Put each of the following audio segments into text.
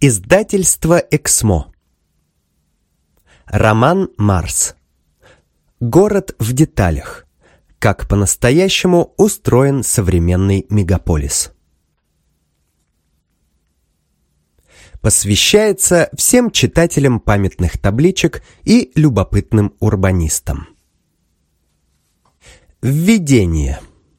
Издательство «Эксмо». Роман Марс. Город в деталях. Как по-настоящему устроен современный мегаполис. Посвящается всем читателям памятных табличек и любопытным урбанистам. Введение.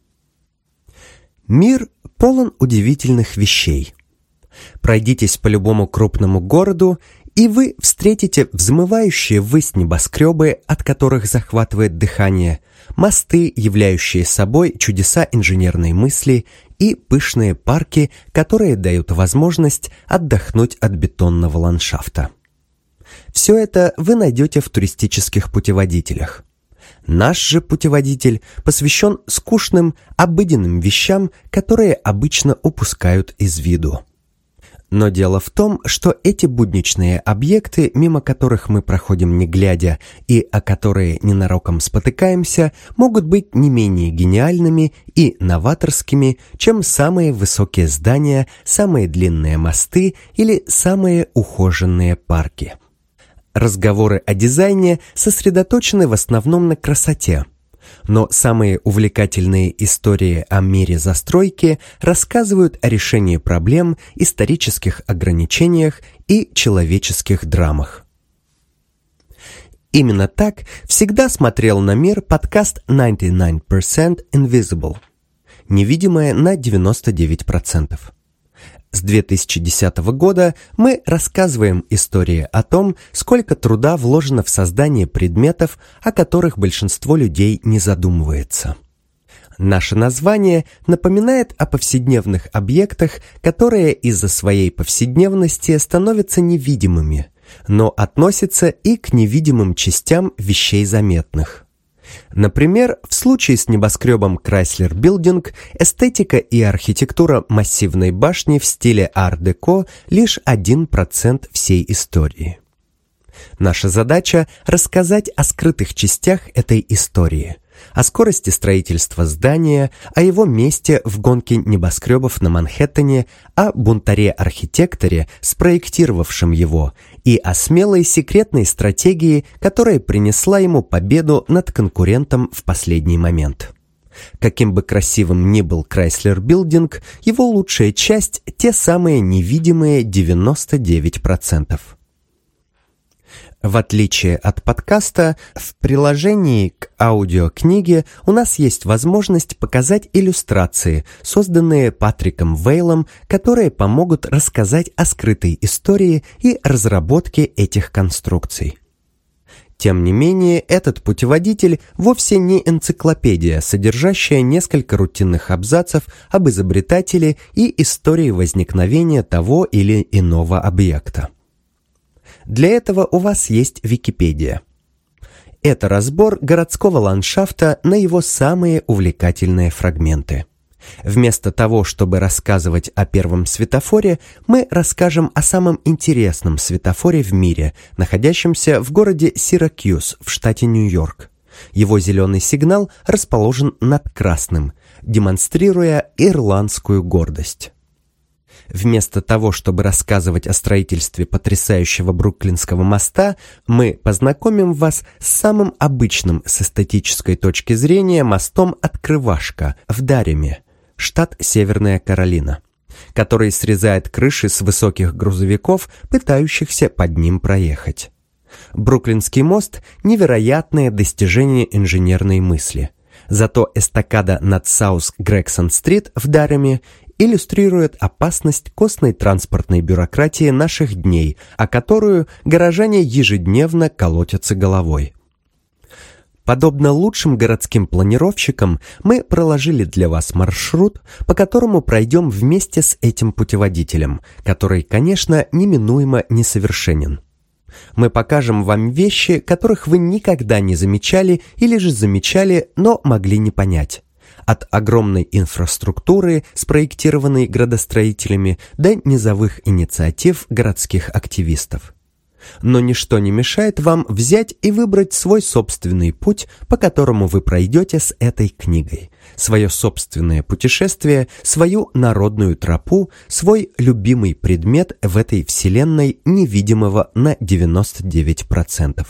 Мир полон удивительных вещей. Пройдитесь по любому крупному городу, и вы встретите взмывающие ввысь небоскребы, от которых захватывает дыхание, мосты, являющие собой чудеса инженерной мысли, и пышные парки, которые дают возможность отдохнуть от бетонного ландшафта. Все это вы найдете в туристических путеводителях. Наш же путеводитель посвящен скучным, обыденным вещам, которые обычно упускают из виду. Но дело в том, что эти будничные объекты, мимо которых мы проходим не глядя и о которые ненароком спотыкаемся, могут быть не менее гениальными и новаторскими, чем самые высокие здания, самые длинные мосты или самые ухоженные парки. Разговоры о дизайне сосредоточены в основном на красоте. Но самые увлекательные истории о мире застройки рассказывают о решении проблем, исторических ограничениях и человеческих драмах. Именно так всегда смотрел на мир подкаст 99% Invisible, невидимое на 99%. С 2010 года мы рассказываем истории о том, сколько труда вложено в создание предметов, о которых большинство людей не задумывается. Наше название напоминает о повседневных объектах, которые из-за своей повседневности становятся невидимыми, но относятся и к невидимым частям вещей заметных. Например, в случае с небоскребом Chrysler Building эстетика и архитектура массивной башни в стиле ар-деко лишь 1% всей истории. Наша задача – рассказать о скрытых частях этой истории, о скорости строительства здания, о его месте в гонке небоскребов на Манхэттене, о бунтаре-архитекторе, спроектировавшем его, и о смелой секретной стратегии, которая принесла ему победу над конкурентом в последний момент. Каким бы красивым ни был Chrysler Building, его лучшая часть – те самые невидимые 99%. В отличие от подкаста, в приложении к аудиокниге у нас есть возможность показать иллюстрации, созданные Патриком Вейлом, которые помогут рассказать о скрытой истории и разработке этих конструкций. Тем не менее, этот путеводитель вовсе не энциклопедия, содержащая несколько рутинных абзацев об изобретателе и истории возникновения того или иного объекта. Для этого у вас есть Википедия. Это разбор городского ландшафта на его самые увлекательные фрагменты. Вместо того, чтобы рассказывать о первом светофоре, мы расскажем о самом интересном светофоре в мире, находящемся в городе Сиракьюз в штате Нью-Йорк. Его зеленый сигнал расположен над красным, демонстрируя ирландскую гордость. Вместо того, чтобы рассказывать о строительстве потрясающего Бруклинского моста, мы познакомим вас с самым обычным с эстетической точки зрения мостом Открывашка в Дареме, штат Северная Каролина, который срезает крыши с высоких грузовиков, пытающихся под ним проехать. Бруклинский мост – невероятное достижение инженерной мысли. Зато эстакада над Саус-Грегсон-стрит в Дареме иллюстрирует опасность костной транспортной бюрократии наших дней, о которую горожане ежедневно колотятся головой. Подобно лучшим городским планировщикам, мы проложили для вас маршрут, по которому пройдем вместе с этим путеводителем, который, конечно, неминуемо несовершенен. Мы покажем вам вещи, которых вы никогда не замечали или же замечали, но могли не понять. От огромной инфраструктуры, спроектированной градостроителями, до низовых инициатив городских активистов. Но ничто не мешает вам взять и выбрать свой собственный путь, по которому вы пройдете с этой книгой. Свое собственное путешествие, свою народную тропу, свой любимый предмет в этой вселенной, невидимого на 99%.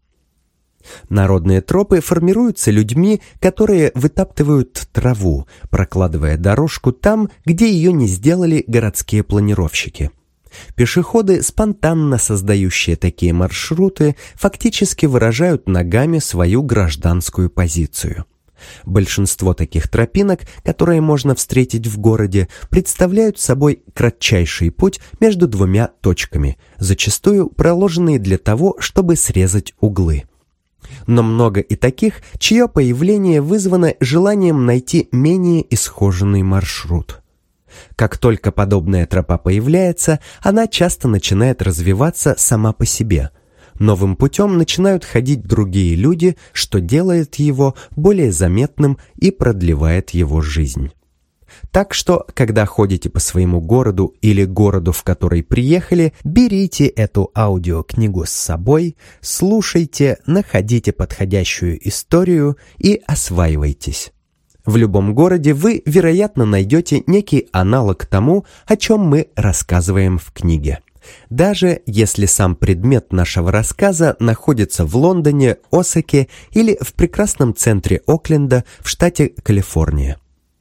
Народные тропы формируются людьми, которые вытаптывают траву, прокладывая дорожку там, где ее не сделали городские планировщики. Пешеходы, спонтанно создающие такие маршруты, фактически выражают ногами свою гражданскую позицию. Большинство таких тропинок, которые можно встретить в городе, представляют собой кратчайший путь между двумя точками, зачастую проложенные для того, чтобы срезать углы. Но много и таких, чье появление вызвано желанием найти менее исхоженный маршрут. Как только подобная тропа появляется, она часто начинает развиваться сама по себе. Новым путем начинают ходить другие люди, что делает его более заметным и продлевает его жизнь. Так что, когда ходите по своему городу или городу, в который приехали, берите эту аудиокнигу с собой, слушайте, находите подходящую историю и осваивайтесь. В любом городе вы, вероятно, найдете некий аналог тому, о чем мы рассказываем в книге. Даже если сам предмет нашего рассказа находится в Лондоне, Осаке или в прекрасном центре Окленда в штате Калифорния.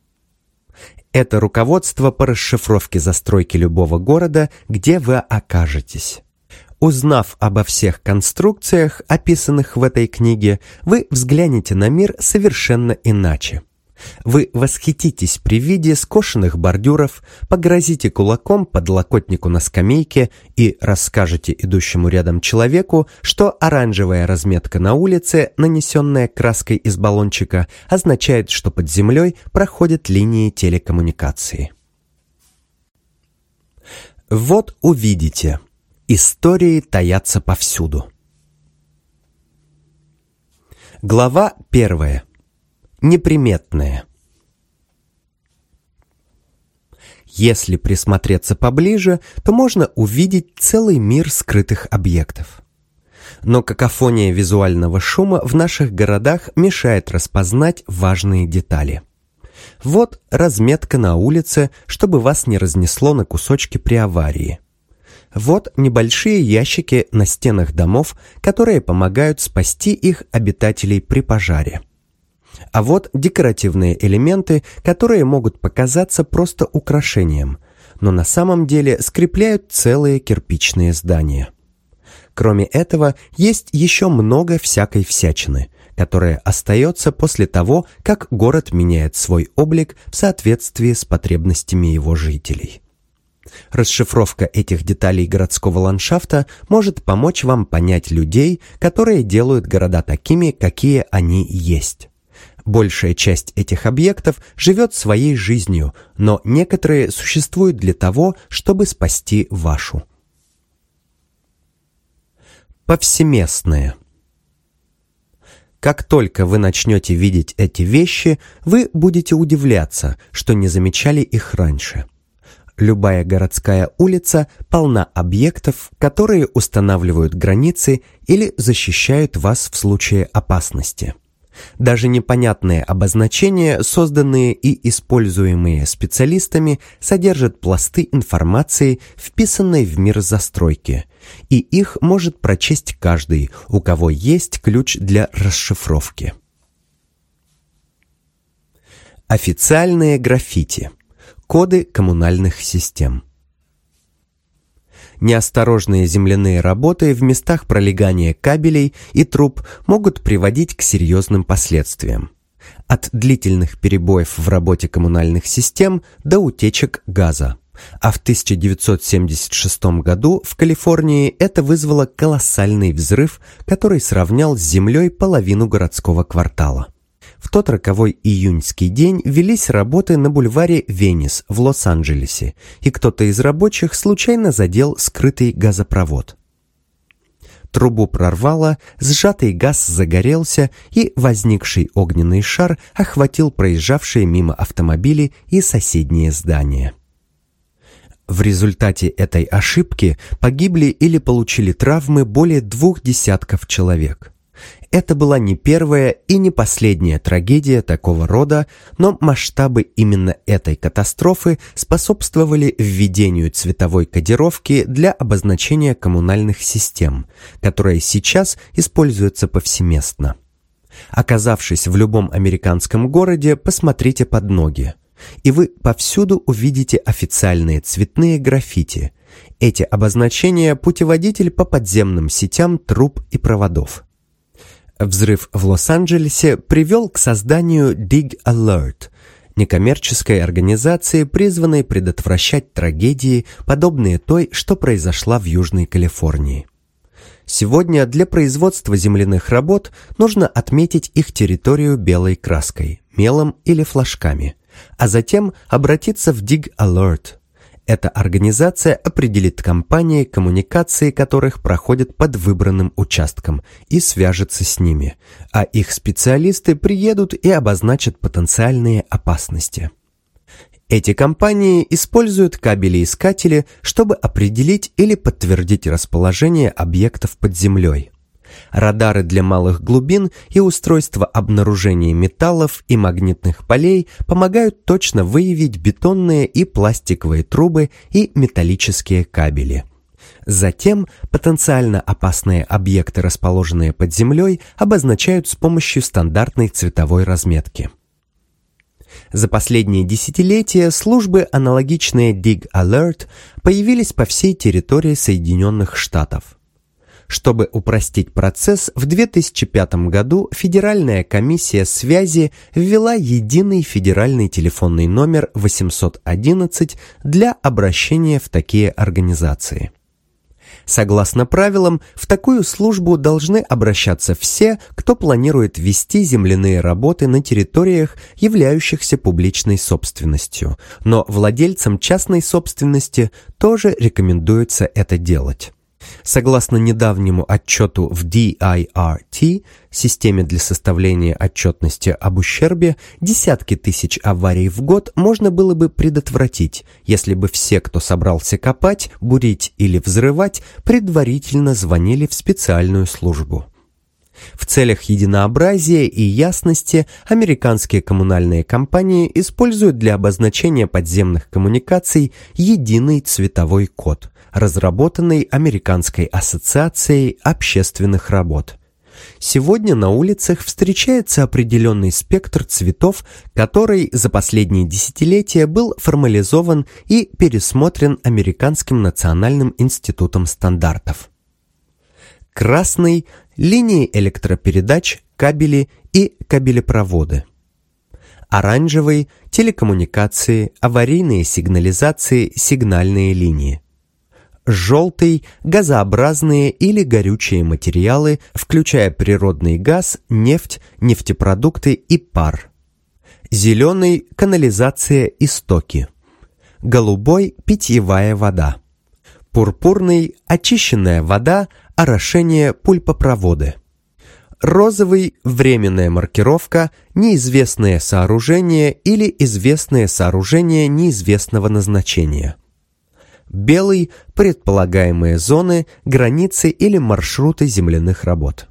Это руководство по расшифровке застройки любого города, где вы окажетесь. Узнав обо всех конструкциях, описанных в этой книге, вы взглянете на мир совершенно иначе. Вы восхититесь при виде скошенных бордюров, погрозите кулаком подлокотнику на скамейке и расскажете идущему рядом человеку, что оранжевая разметка на улице, нанесенная краской из баллончика, означает, что под землей проходят линии телекоммуникации. Вот увидите. Истории таятся повсюду. Глава 1. Неприметное. Если присмотреться поближе, то можно увидеть целый мир скрытых объектов. Но какофония визуального шума в наших городах мешает распознать важные детали. Вот разметка на улице, чтобы вас не разнесло на кусочки при аварии. Вот небольшие ящики на стенах домов, которые помогают спасти их обитателей при пожаре. А вот декоративные элементы, которые могут показаться просто украшением, но на самом деле скрепляют целые кирпичные здания. Кроме этого, есть еще много всякой всячины, которая остается после того, как город меняет свой облик в соответствии с потребностями его жителей. Расшифровка этих деталей городского ландшафта может помочь вам понять людей, которые делают города такими, какие они есть. Большая часть этих объектов живет своей жизнью, но некоторые существуют для того, чтобы спасти вашу. Повсеместное. Как только вы начнете видеть эти вещи, вы будете удивляться, что не замечали их раньше. Любая городская улица полна объектов, которые устанавливают границы или защищают вас в случае опасности. Даже непонятные обозначения, созданные и используемые специалистами, содержат пласты информации, вписанной в мир застройки, и их может прочесть каждый, у кого есть ключ для расшифровки. Официальные граффити. Коды коммунальных систем. Неосторожные земляные работы в местах пролегания кабелей и труб могут приводить к серьезным последствиям. От длительных перебоев в работе коммунальных систем до утечек газа. А в 1976 году в Калифорнии это вызвало колоссальный взрыв, который сравнял с землей половину городского квартала. В тот роковой июньский день велись работы на бульваре Венис в Лос-Анджелесе, и кто-то из рабочих случайно задел скрытый газопровод. Трубу прорвало, сжатый газ загорелся, и возникший огненный шар охватил проезжавшие мимо автомобили и соседние здания. В результате этой ошибки погибли или получили травмы более 20 человек. Это была не первая и не последняя трагедия такого рода, но масштабы именно этой катастрофы способствовали введению цветовой кодировки для обозначения коммунальных систем, которая сейчас используется повсеместно. Оказавшись в любом американском городе, посмотрите под ноги, и вы повсюду увидите официальные цветные граффити. Эти обозначения – путеводитель по подземным сетям труб и проводов. Взрыв в Лос-Анджелесе привел к созданию Dig Alert, некоммерческой организации, призванной предотвращать трагедии, подобные той, что произошла в Южной Калифорнии. Сегодня для производства земляных работ нужно отметить их территорию белой краской, мелом или флажками, а затем обратиться в Dig Alert. Эта организация определит компании, коммуникации которых проходят под выбранным участком, и свяжется с ними, а их специалисты приедут и обозначат потенциальные опасности. Эти компании используют кабелеискатели, чтобы определить или подтвердить расположение объектов под землей. Радары для малых глубин и устройства обнаружения металлов и магнитных полей помогают точно выявить бетонные и пластиковые трубы и металлические кабели. Затем потенциально опасные объекты, расположенные под землей, обозначают с помощью стандартной цветовой разметки. За последние десятилетия службы, аналогичные Dig Alert, появились по всей территории Соединенных Штатов. Чтобы упростить процесс, в 2005 году Федеральная комиссия связи ввела единый федеральный телефонный номер 811 для обращения в такие организации. Согласно правилам, в такую службу должны обращаться все, кто планирует вести земляные работы на территориях, являющихся публичной собственностью, но владельцам частной собственности тоже рекомендуется это делать. Согласно недавнему отчету в DIRT, системе для составления отчетности об ущербе, десятки тысяч аварий в год можно было бы предотвратить, если бы все, кто собрался копать, бурить или взрывать, предварительно звонили в специальную службу. В целях единообразия и ясности американские коммунальные компании используют для обозначения подземных коммуникаций единый цветовой код, разработанный Американской ассоциацией общественных работ. Сегодня на улицах встречается определенный спектр цветов, который за последние десятилетия был формализован и пересмотрен Американским национальным институтом стандартов. Красный – линии электропередач, кабели и кабелепроводы. Оранжевый – телекоммуникации, аварийные сигнализации, сигнальные линии. Желтый – газообразные или горючие материалы, включая природный газ, нефть, нефтепродукты и пар. Зеленый – канализация и стоки. Голубой – питьевая вода. Пурпурный – очищенная вода, орошение, пульпопроводы. Розовый – временная маркировка, неизвестное сооружение или известное сооружение неизвестного назначения. Белый – предполагаемые зоны, границы или маршруты земляных работ.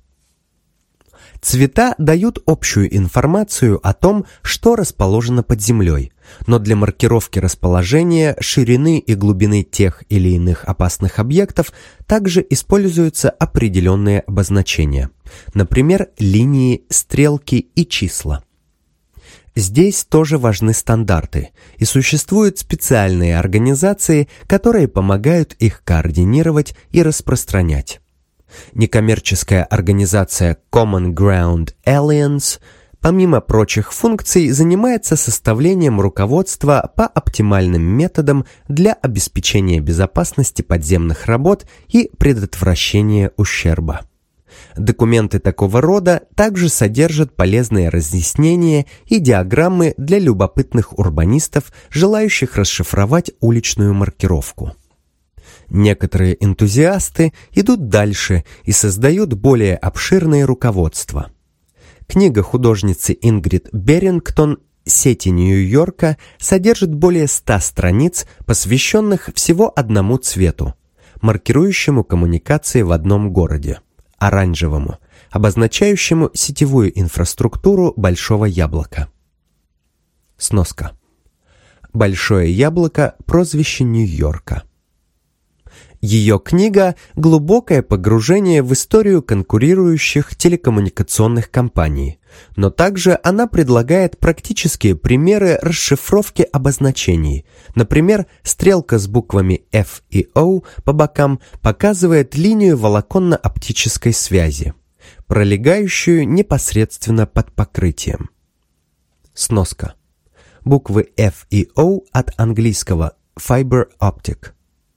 Цвета дают общую информацию о том, что расположено под землей, но для маркировки расположения, ширины и глубины тех или иных опасных объектов также используются определенные обозначения, например, линии, стрелки и числа. Здесь тоже важны стандарты, и существуют специальные организации, которые помогают их координировать и распространять. Некоммерческая организация Common Ground Alliance, помимо прочих функций, занимается составлением руководства по оптимальным методам для обеспечения безопасности подземных работ и предотвращения ущерба. Документы такого рода также содержат полезные разъяснения и диаграммы для любопытных урбанистов, желающих расшифровать уличную маркировку. Некоторые энтузиасты идут дальше и создают более обширные руководства. Книга художницы Ингрид Берингтон сети Нью-Йорка содержит более 100 страниц, посвященных всего одному цвету, маркирующему коммуникации в одном городе – оранжевому, обозначающему сетевую инфраструктуру Большого Яблока. Сноска. Большое Яблоко – прозвище Нью-Йорка. Ее книга – глубокое погружение в историю конкурирующих телекоммуникационных компаний, но также она предлагает практические примеры расшифровки обозначений. Например, стрелка с буквами F и O по бокам показывает линию волоконно-оптической связи, пролегающую непосредственно под покрытием. Сноска. Буквы F и O от английского fiber optic.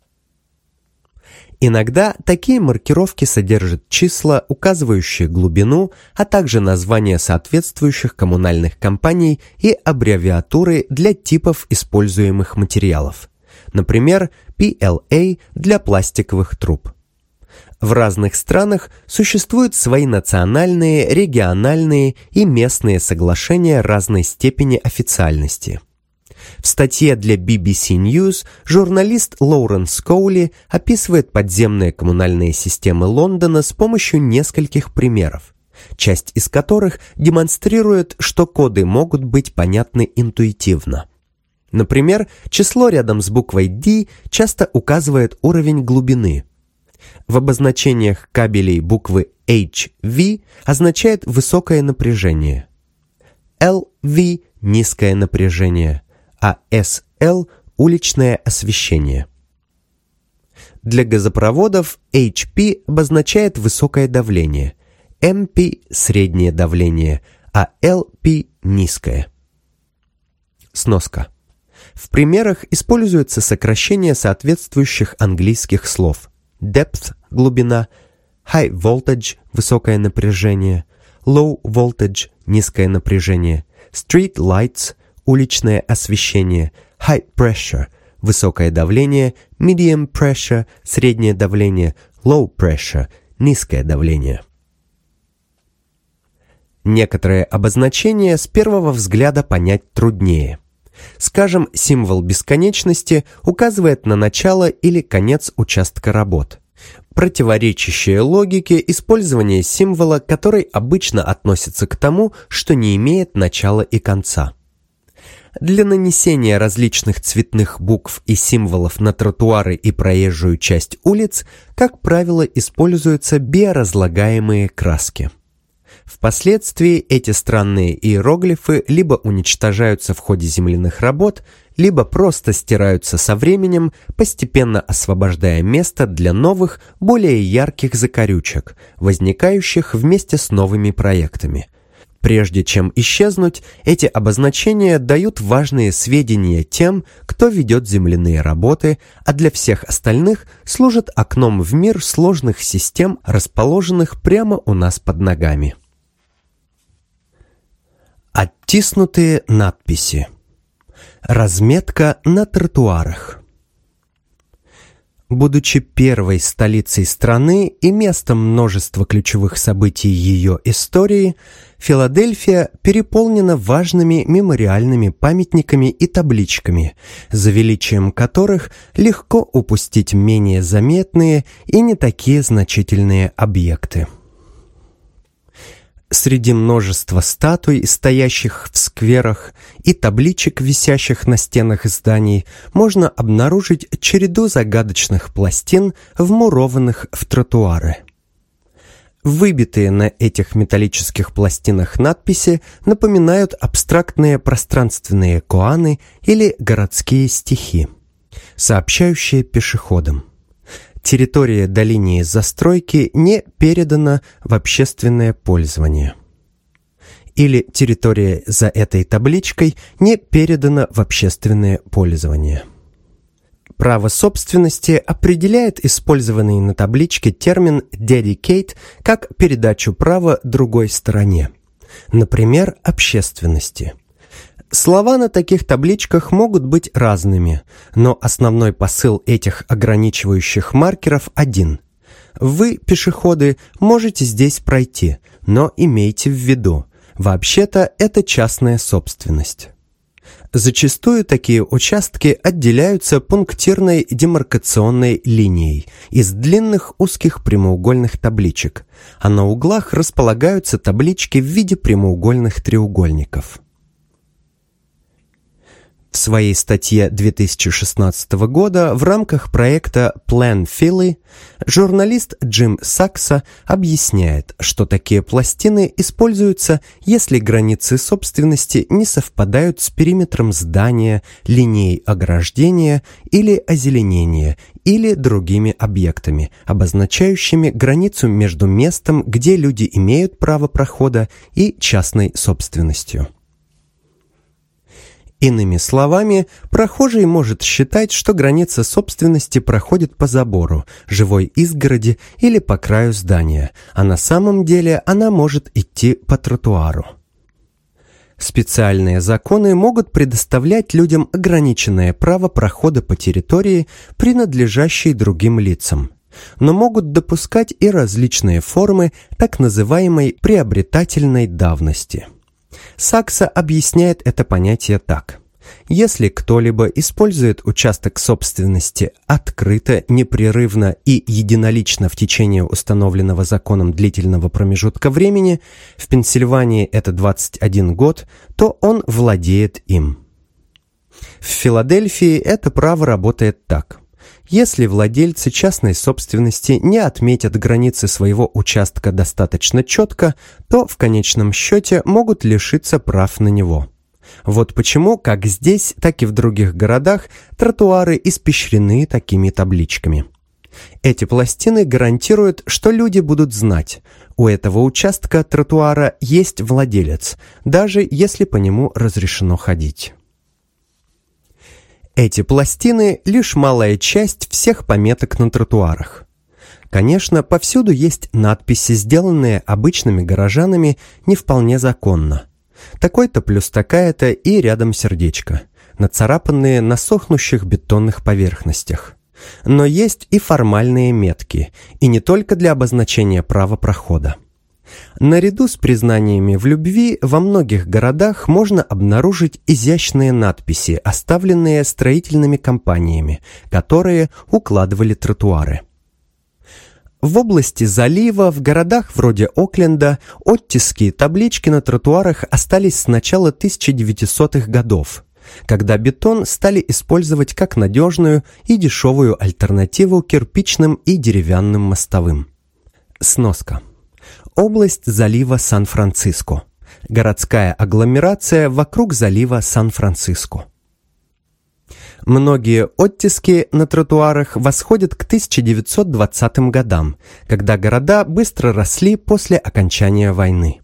Иногда такие маркировки содержат числа, указывающие глубину, а также названия соответствующих коммунальных компаний и аббревиатуры для типов используемых материалов. Например, PLA для пластиковых труб. В разных странах существуют свои национальные, региональные и местные соглашения разной степени официальности. В статье для BBC News журналист Лоуренс Коули описывает подземные коммунальные системы Лондона с помощью нескольких примеров, часть из которых демонстрирует, что коды могут быть понятны интуитивно. Например, число рядом с буквой D часто указывает уровень глубины. В обозначениях кабелей буквы HV означает высокое напряжение, LV – низкое напряжение, а SL – уличное освещение. Для газопроводов HP обозначает высокое давление, MP – среднее давление, а LP – низкое. Сноска. В примерах используется сокращение соответствующих английских слов: depth – глубина, high voltage – высокое напряжение, low voltage – низкое напряжение, street lights – уличное освещение, high pressure – высокое давление, medium pressure – среднее давление, low pressure – низкое давление. Некоторые обозначения с первого взгляда понять труднее. Скажем, символ бесконечности указывает на начало или конец участка работ. Противоречащее логике использование символа, который обычно относится к тому, что не имеет начала и конца. Для нанесения различных цветных букв и символов на тротуары и проезжую часть улиц, как правило, используются биоразлагаемые краски. Впоследствии эти странные иероглифы либо уничтожаются в ходе земляных работ, либо просто стираются со временем, постепенно освобождая место для новых, более ярких закорючек, возникающих вместе с новыми проектами. Прежде чем исчезнуть, эти обозначения дают важные сведения тем, кто ведет земляные работы, а для всех остальных служат окном в мир сложных систем, расположенных прямо у нас под ногами. Оттиснутые надписи. Разметка на тротуарах. Будучи первой столицей страны и местом множества ключевых событий ее истории, Филадельфия переполнена важными мемориальными памятниками и табличками, за величием которых легко упустить менее заметные и не такие значительные объекты. Среди множества статуй, стоящих в скверах, и табличек, висящих на стенах зданий, можно обнаружить череду загадочных пластин, вмурованных в тротуары. Выбитые на этих металлических пластинах надписи напоминают абстрактные пространственные коаны или городские стихи, сообщающие пешеходам: территория до линии застройки не передана в общественное пользование. Или территория за этой табличкой не передана в общественное пользование. Право собственности определяет использованный на табличке термин «dedicate» как передачу права другой стороне, например, общественности. Слова на таких табличках могут быть разными, но основной посыл этих ограничивающих маркеров один. Вы, пешеходы, можете здесь пройти, но имейте в виду, вообще-то это частная собственность. Зачастую такие участки отделяются пунктирной демаркационной линией из длинных узких прямоугольных табличек, а на углах располагаются таблички в виде прямоугольных треугольников. В своей статье 2016 года в рамках проекта Plan Philly журналист Джим Сакса объясняет, что такие пластины используются, если границы собственности не совпадают с периметром здания, линией ограждения или озеленения, или другими объектами, обозначающими границу между местом, где люди имеют право прохода, и частной собственностью. Иными словами, прохожий может считать, что граница собственности проходит по забору, живой изгороди или по краю здания, а на самом деле она может идти по тротуару. Специальные законы могут предоставлять людям ограниченное право прохода по территории, принадлежащей другим лицам, но могут допускать и различные формы так называемой приобретательной давности. Сакса объясняет это понятие так. Если кто-либо использует участок собственности открыто, непрерывно и единолично в течение установленного законом длительного промежутка времени, в Пенсильвании это 21 год, то он владеет им. В Филадельфии это право работает так. Если владельцы частной собственности не отметят границы своего участка достаточно четко, то в конечном счете могут лишиться прав на него. Вот почему как здесь, так и в других городах тротуары испещрены такими табличками. Эти пластины гарантируют, что люди будут знать, у этого участка тротуара есть владелец, даже если по нему разрешено ходить. Эти пластины – лишь малая часть всех пометок на тротуарах. Конечно, повсюду есть надписи, сделанные обычными горожанами не вполне законно. Такой-то плюс такая-то и рядом сердечко, нацарапанные на сохнущих бетонных поверхностях. Но есть и формальные метки, и не только для обозначения права прохода. Наряду с признаниями в любви во многих городах можно обнаружить изящные надписи, оставленные строительными компаниями, которые укладывали тротуары. В области залива, в городах вроде Окленда, оттиски и таблички на тротуарах остались с начала 1900-х годов, когда бетон стали использовать как надежную и дешевую альтернативу кирпичным и деревянным мостовым. Сноска. Область залива Сан-Франциско. Городская агломерация вокруг залива Сан-Франциско. Многие оттиски на тротуарах восходят к 1920 годам, когда города быстро росли после окончания войны.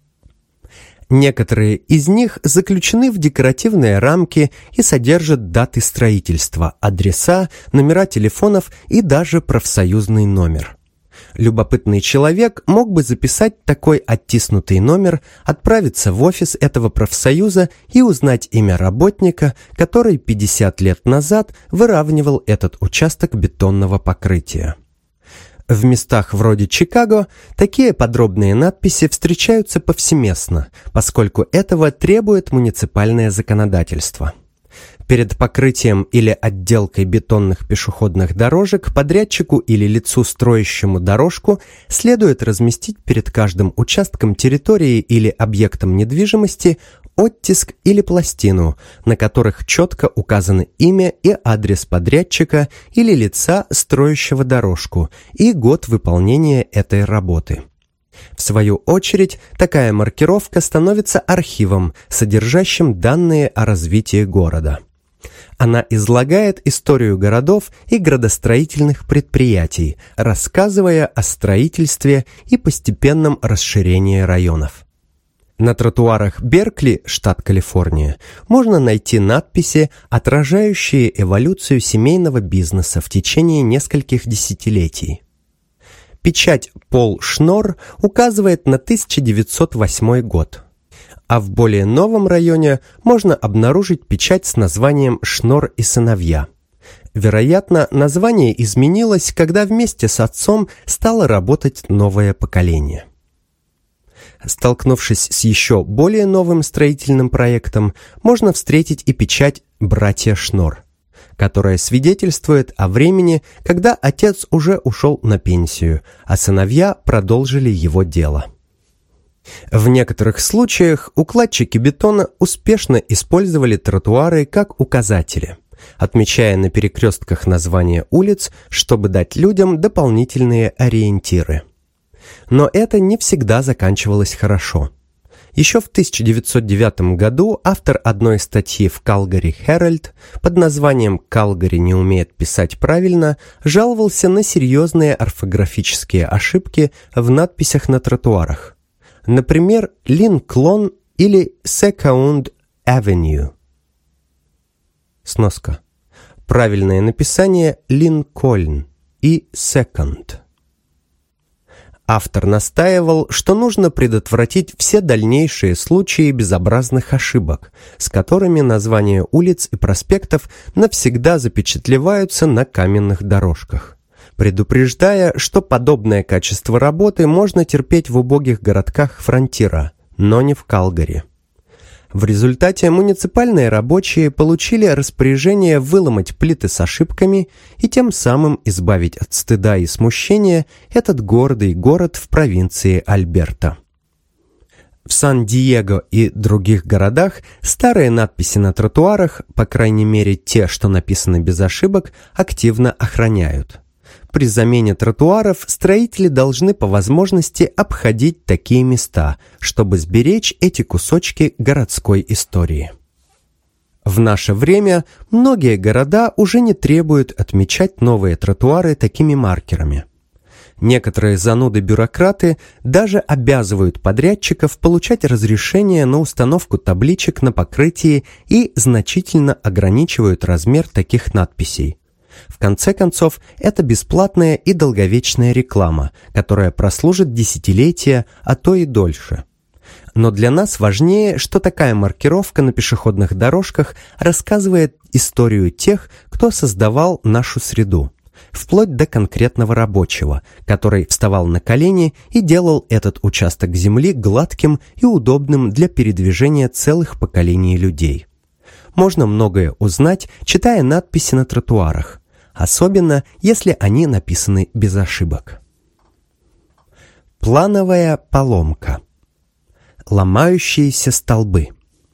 Некоторые из них заключены в декоративные рамки и содержат даты строительства, адреса, номера телефонов и даже профсоюзный номер. Любопытный человек мог бы записать такой оттиснутый номер, отправиться в офис этого профсоюза и узнать имя работника, который 50 лет назад выравнивал этот участок бетонного покрытия. В местах вроде Чикаго такие подробные надписи встречаются повсеместно, поскольку этого требует муниципальное законодательство. Перед покрытием или отделкой бетонных пешеходных дорожек подрядчику или лицу, строящему дорожку, следует разместить перед каждым участком территории или объектом недвижимости оттиск или пластину, на которых четко указаны имя и адрес подрядчика или лица, строящего дорожку, и год выполнения этой работы. В свою очередь, такая маркировка становится архивом, содержащим данные о развитии города. Она излагает историю городов и градостроительных предприятий, рассказывая о строительстве и постепенном расширении районов. На тротуарах Беркли, штат Калифорния, можно найти надписи, отражающие эволюцию семейного бизнеса в течение нескольких десятилетий. Печать Пол Шнор указывает на 1908 год. А в более новом районе можно обнаружить печать с названием «Шнор и сыновья». Вероятно, название изменилось, когда вместе с отцом стало работать новое поколение. Столкнувшись с еще более новым строительным проектом, можно встретить и печать «Братья Шнор», которая свидетельствует о времени, когда отец уже ушел на пенсию, а сыновья продолжили его дело. В некоторых случаях укладчики бетона успешно использовали тротуары как указатели, отмечая на перекрестках названия улиц, чтобы дать людям дополнительные ориентиры. Но это не всегда заканчивалось хорошо. Еще в 1909 году автор одной статьи в Calgary Herald под названием «Калгари не умеет писать правильно» жаловался на серьезные орфографические ошибки в надписях на тротуарах. Например, Линклон или Second Avenue. Сноска. Правильное написание Линкольн и Second. Автор настаивал, что нужно предотвратить все дальнейшие случаи безобразных ошибок, с которыми названия улиц и проспектов навсегда запечатлеваются на каменных дорожках, предупреждая, что подобное качество работы можно терпеть в убогих городках фронтира, но не в Калгари. В результате муниципальные рабочие получили распоряжение выломать плиты с ошибками и тем самым избавить от стыда и смущения этот гордый город в провинции Альберта. В Сан-Диего и других городах старые надписи на тротуарах, по крайней мере те, что написаны без ошибок, активно охраняют. При замене тротуаров строители должны по возможности обходить такие места, чтобы сберечь эти кусочки городской истории. В наше время многие города уже не требуют отмечать новые тротуары такими маркерами. Некоторые зануды-бюрократы даже обязывают подрядчиков получать разрешение на установку табличек на покрытии и значительно ограничивают размер таких надписей. В конце концов, это бесплатная и долговечная реклама, которая прослужит десятилетия, а то и дольше. Но для нас важнее, что такая маркировка на пешеходных дорожках рассказывает историю тех, кто создавал нашу среду, вплоть до конкретного рабочего, который вставал на колени и делал этот участок земли гладким и удобным для передвижения целых поколений людей. Можно многое узнать, читая надписи на тротуарах, особенно если они написаны без ошибок. Плановая поломка. Ломающиеся столбы.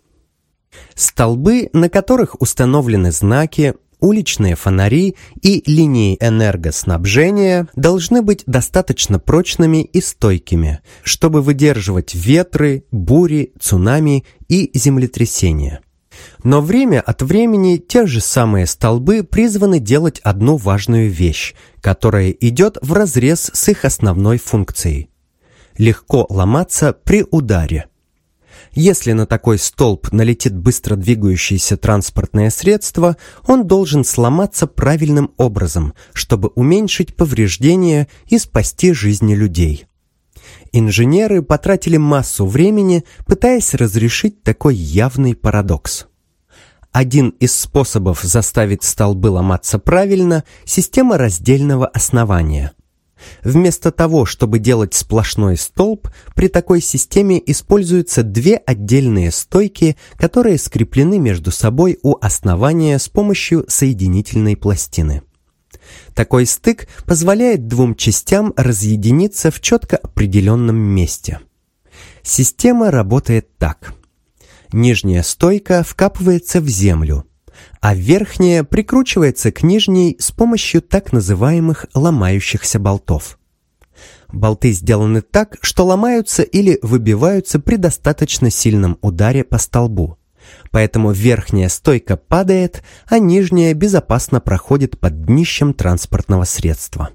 Столбы, на которых установлены знаки, уличные фонари и линии энергоснабжения, должны быть достаточно прочными и стойкими, чтобы выдерживать ветры, бури, цунами и землетрясения. Но время от времени те же самые столбы призваны делать одну важную вещь, которая идет вразрез с их основной функцией. Легко ломаться при ударе. Если на такой столб налетит быстро двигающееся транспортное средство, он должен сломаться правильным образом, чтобы уменьшить повреждения и спасти жизни людей. Инженеры потратили массу времени, пытаясь разрешить такой явный парадокс. Один из способов заставить столбы ломаться правильно – система раздельного основания. Вместо того, чтобы делать сплошной столб, при такой системе используются две отдельные стойки, которые скреплены между собой у основания с помощью соединительной пластины. Такой стык позволяет двум частям разъединиться в четко определенном месте. Система работает так. Нижняя стойка вкапывается в землю, а верхняя прикручивается к нижней с помощью так называемых ломающихся болтов. Болты сделаны так, что ломаются или выбиваются при достаточно сильном ударе по столбу. Поэтому верхняя стойка падает, а нижняя безопасно проходит под днищем транспортного средства.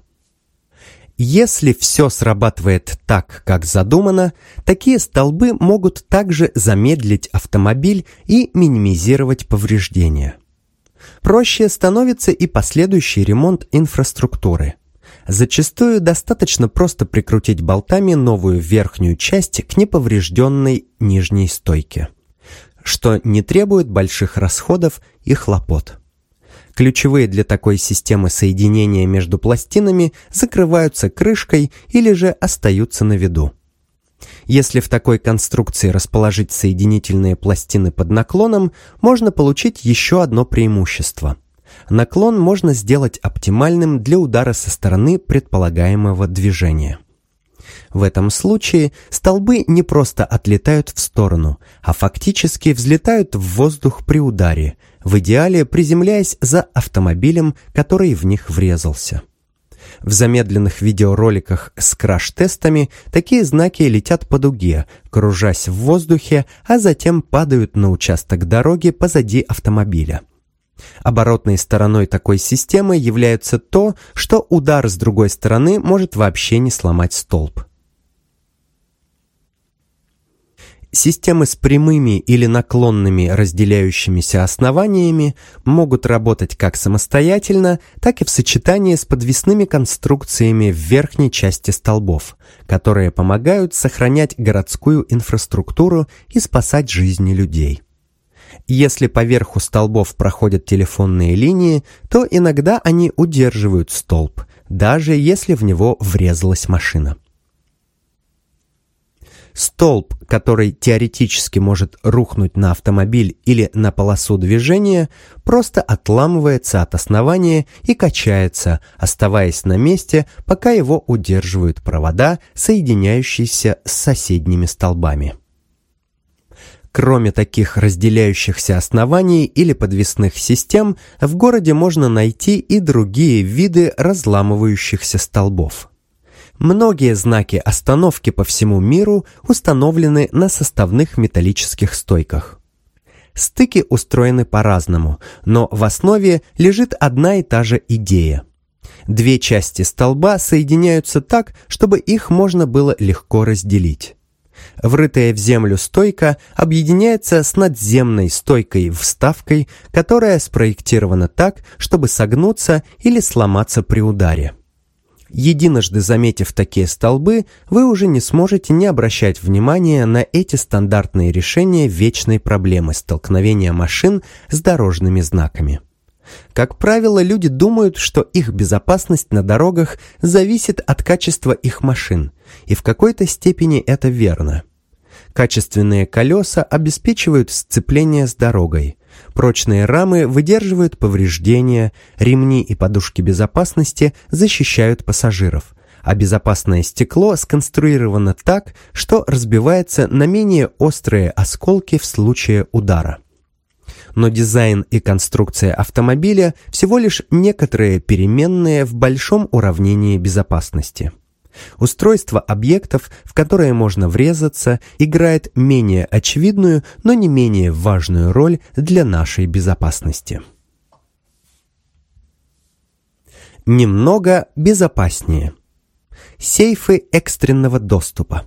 Если все срабатывает так, как задумано, такие столбы могут также замедлить автомобиль и минимизировать повреждения. Проще становится и последующий ремонт инфраструктуры. Зачастую достаточно просто прикрутить болтами новую верхнюю часть к неповрежденной нижней стойке, что не требует больших расходов и хлопот. Ключевые для такой системы соединения между пластинами закрываются крышкой или же остаются на виду. Если в такой конструкции расположить соединительные пластины под наклоном, можно получить еще одно преимущество. Наклон можно сделать оптимальным для удара со стороны предполагаемого движения. В этом случае столбы не просто отлетают в сторону, а фактически взлетают в воздух при ударе, в идеале приземляясь за автомобилем, который в них врезался. В замедленных видеороликах с краш-тестами такие знаки летят по дуге, кружась в воздухе, а затем падают на участок дороги позади автомобиля. Оборотной стороной такой системы является то, что удар с другой стороны может вообще не сломать столб. Системы с прямыми или наклонными разделяющимися основаниями могут работать как самостоятельно, так и в сочетании с подвесными конструкциями в верхней части столбов, которые помогают сохранять городскую инфраструктуру и спасать жизни людей. Если поверху столбов проходят телефонные линии, то иногда они удерживают столб, даже если в него врезалась машина. Столб, который теоретически может рухнуть на автомобиль или на полосу движения, просто отламывается от основания и качается, оставаясь на месте, пока его удерживают провода, соединяющиеся с соседними столбами. Кроме таких разделяющихся оснований или подвесных систем, в городе можно найти и другие виды разламывающихся столбов. Многие знаки остановки по всему миру установлены на составных металлических стойках. Стыки устроены по-разному, но в основе лежит одна и та же идея. Две части столба соединяются так, чтобы их можно было легко разделить. Врытая в землю стойка объединяется с надземной стойкой-вставкой, которая спроектирована так, чтобы согнуться или сломаться при ударе. Единожды заметив такие столбы, вы уже не сможете не обращать внимания на эти стандартные решения вечной проблемы столкновения машин с дорожными знаками. Как правило, люди думают, что их безопасность на дорогах зависит от качества их машин, и в какой-то степени это верно. Качественные колеса обеспечивают сцепление с дорогой. Прочные рамы выдерживают повреждения, ремни и подушки безопасности защищают пассажиров, а безопасное стекло сконструировано так, что разбивается на менее острые осколки в случае удара. Но дизайн и конструкция автомобиля всего лишь некоторые переменные в большом уравнении безопасности. Устройство объектов, в которые можно врезаться, играет менее очевидную, но не менее важную роль для нашей безопасности. Немного безопаснее. Сейфы экстренного доступа.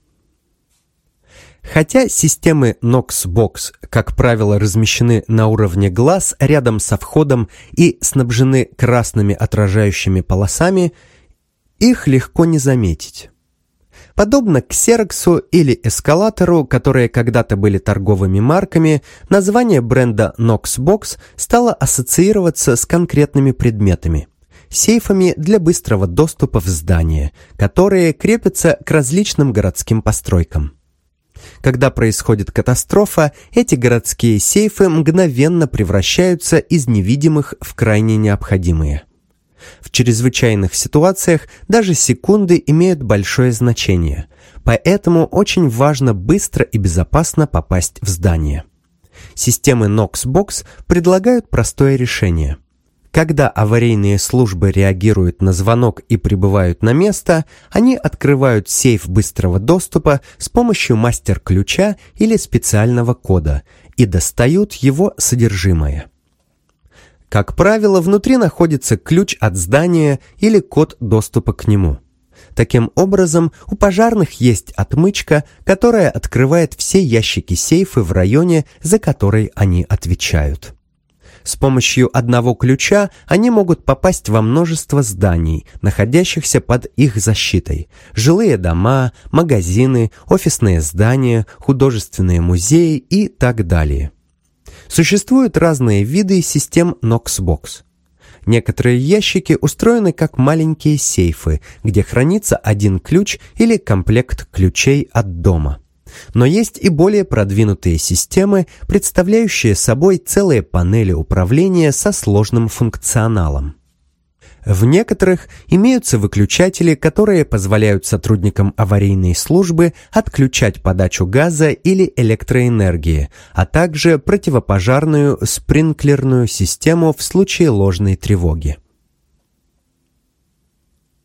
Хотя системы Knox-Box, как правило, размещены на уровне глаз рядом со входом и снабжены красными отражающими полосами, их легко не заметить. Подобно Xerox или эскалатору, которые когда-то были торговыми марками, название бренда Knox-Box стало ассоциироваться с конкретными предметами – сейфами для быстрого доступа в здание, которые крепятся к различным городским постройкам. Когда происходит катастрофа, эти городские сейфы мгновенно превращаются из невидимых в крайне необходимые. В чрезвычайных ситуациях даже секунды имеют большое значение, поэтому очень важно быстро и безопасно попасть в здание. Системы Knox-Box предлагают простое решение. Когда аварийные службы реагируют на звонок и прибывают на место, они открывают сейф быстрого доступа с помощью мастер-ключа или специального кода и достают его содержимое. Как правило, внутри находится ключ от здания или код доступа к нему. Таким образом, у пожарных есть отмычка, которая открывает все ящики сейфа в районе, за который они отвечают. С помощью одного ключа они могут попасть во множество зданий, находящихся под их защитой: жилые дома, магазины, офисные здания, художественные музеи и так далее. Существуют разные виды систем Knox-Box. Некоторые ящики устроены как маленькие сейфы, где хранится один ключ или комплект ключей от дома. Но есть и более продвинутые системы, представляющие собой целые панели управления со сложным функционалом. В некоторых имеются выключатели, которые позволяют сотрудникам аварийной службы отключать подачу газа или электроэнергии, а также противопожарную спринклерную систему в случае ложной тревоги.